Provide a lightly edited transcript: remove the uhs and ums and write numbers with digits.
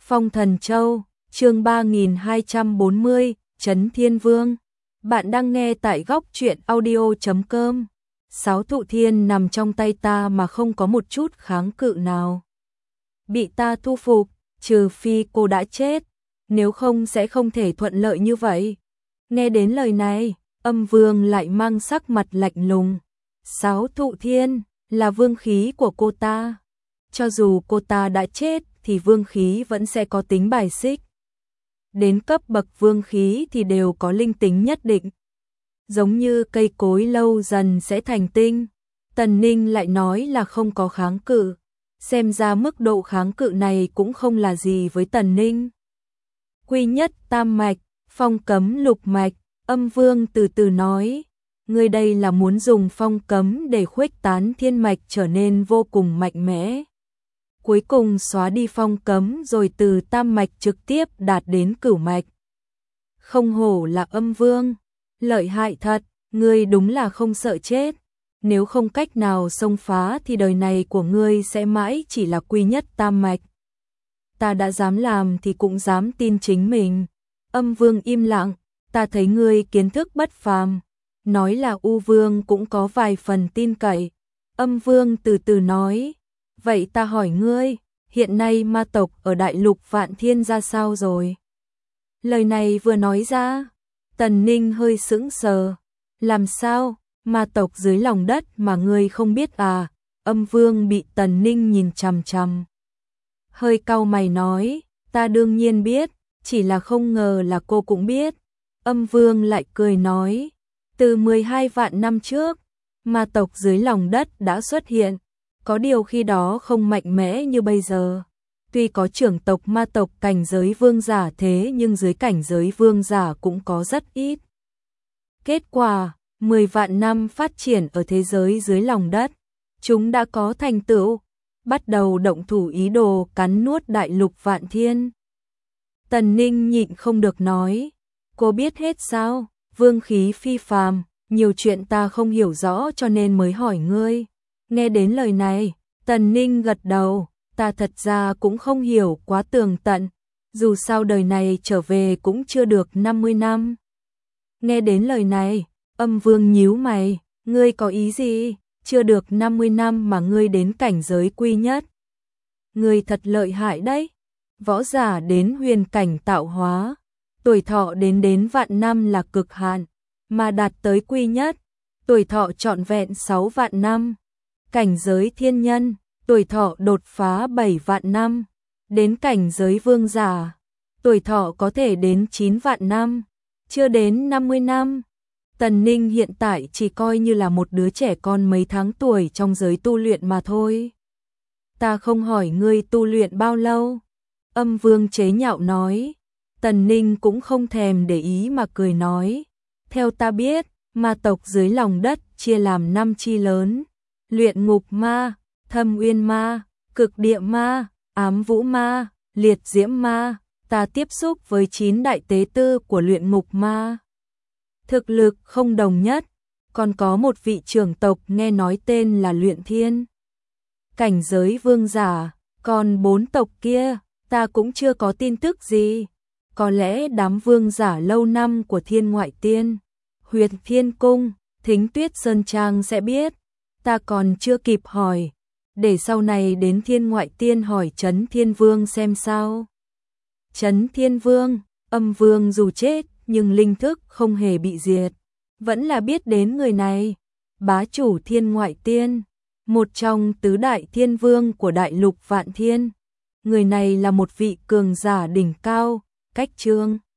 Phong Thần Châu, chương 3240, Trấn Thiên Vương. Bạn đang nghe tại góc truyện audio.com. Sáu thụ thiên nằm trong tay ta mà không có một chút kháng cự nào. Bị ta thu phục, trừ phi cô đã chết, nếu không sẽ không thể thuận lợi như vậy. Nghe đến lời này, Âm Vương lại mang sắc mặt lạnh lùng. Sáu thụ thiên là vương khí của cô ta. Cho dù cô ta đã chết thì vương khí vẫn sẽ có tính bài xích. Đến cấp bậc vương khí thì đều có linh tính nhất định. Giống như cây cối lâu dần sẽ thành tinh. Tần Ninh lại nói là không có kháng cự. Xem ra mức độ kháng cự này cũng không là gì với Tần Ninh. Quy nhất tam mạch, phong cấm lục mạch, Âm Vương từ từ nói. Ngươi đây là muốn dùng phong cấm để khuếch tán thiên mạch trở nên vô cùng mạnh mẽ. Cuối cùng xóa đi phong cấm rồi từ tam mạch trực tiếp đạt đến cửu mạch. Không hổ là Âm Vương, lợi hại thật, ngươi đúng là không sợ chết. Nếu không cách nào xông phá thì đời này của ngươi sẽ mãi chỉ là quy nhất tam mạch. Ta đã dám làm thì cũng dám tin chính mình. Âm Vương im lặng, ta thấy ngươi kiến thức bất phàm. Nói là U Vương cũng có vài phần tin cậy. Âm Vương từ từ nói. Vậy ta hỏi ngươi, hiện nay ma tộc ở đại lục Vạn Thiên ra sao rồi? Lời này vừa nói ra, Tần Ninh hơi sững sờ. Làm sao, ma tộc dưới lòng đất mà ngươi không biết à? Âm Vương bị Tần Ninh nhìn chằm chằm. Hơi cau mày nói, ta đương nhiên biết, chỉ là không ngờ là cô cũng biết. Âm Vương lại cười nói, từ 12 vạn năm trước, ma tộc dưới lòng đất đã xuất hiện. Có điều khi đó không mạnh mẽ như bây giờ. Tuy có trưởng tộc ma tộc cảnh giới vương giả thế nhưng dưới cảnh giới vương giả cũng có rất ít. Kết quả, 10 vạn năm phát triển ở thế giới dưới lòng đất, chúng đã có thành tựu, bắt đầu động thủ ý đồ cắn nuốt đại lục Vạn Thiên. Tần Ninh nhịn không được nói, cô biết hết sao? Vương khí phi phàm, nhiều chuyện ta không hiểu rõ cho nên mới hỏi ngươi. Nghe đến lời này, Tần Ninh gật đầu, ta thật ra cũng không hiểu quá tường tận, dù sao đời này trở về cũng chưa được 50 năm. Nghe đến lời này, Âm Vương nhíu mày, ngươi có ý gì? Chưa được 50 năm mà ngươi đến cảnh giới quy nhất. Ngươi thật lợi hại đấy, võ giả đến huyền cảnh tạo hóa, tuổi thọ đến vạn năm là cực hạn, mà đạt tới quy nhất, tuổi thọ trọn vẹn 6 vạn năm. Cảnh giới thiên nhân, tuổi thọ đột phá 7 vạn năm, đến cảnh giới vương giả, tuổi thọ có thể đến 9 vạn năm, chưa đến 50 năm. Tần Ninh hiện tại chỉ coi như là một đứa trẻ con mấy tháng tuổi trong giới tu luyện mà thôi. Ta không hỏi ngươi tu luyện bao lâu. Âm Vương chế nhạo nói. Tần Ninh cũng không thèm để ý mà cười nói. Theo ta biết, ma tộc dưới lòng đất chia làm 5 chi lớn. Luyện ngục ma, thâm uyên ma, cực địa ma, ám vũ ma, liệt diễm ma. Ta tiếp xúc với 9 đại tế tư của luyện ngục ma. Thực lực không đồng nhất, còn có một vị trưởng tộc nghe nói tên là Luyện Thiên. Cảnh giới vương giả, còn 4 tộc kia, ta cũng chưa có tin tức gì. Có lẽ đám vương giả lâu năm của Thiên Ngoại Tiên, Huyệt Thiên Cung, Thính Tuyết Sơn Trang sẽ biết. Ta còn chưa kịp hỏi, để sau này đến Thiên Ngoại Tiên hỏi Trấn Thiên Vương xem sao. Trấn Thiên Vương, Âm Vương dù chết nhưng linh thức không hề bị diệt, vẫn là biết đến người này. Bá chủ Thiên Ngoại Tiên, một trong tứ đại thiên vương của đại lục Vạn Thiên. Người này là một vị cường giả đỉnh cao, cách Trương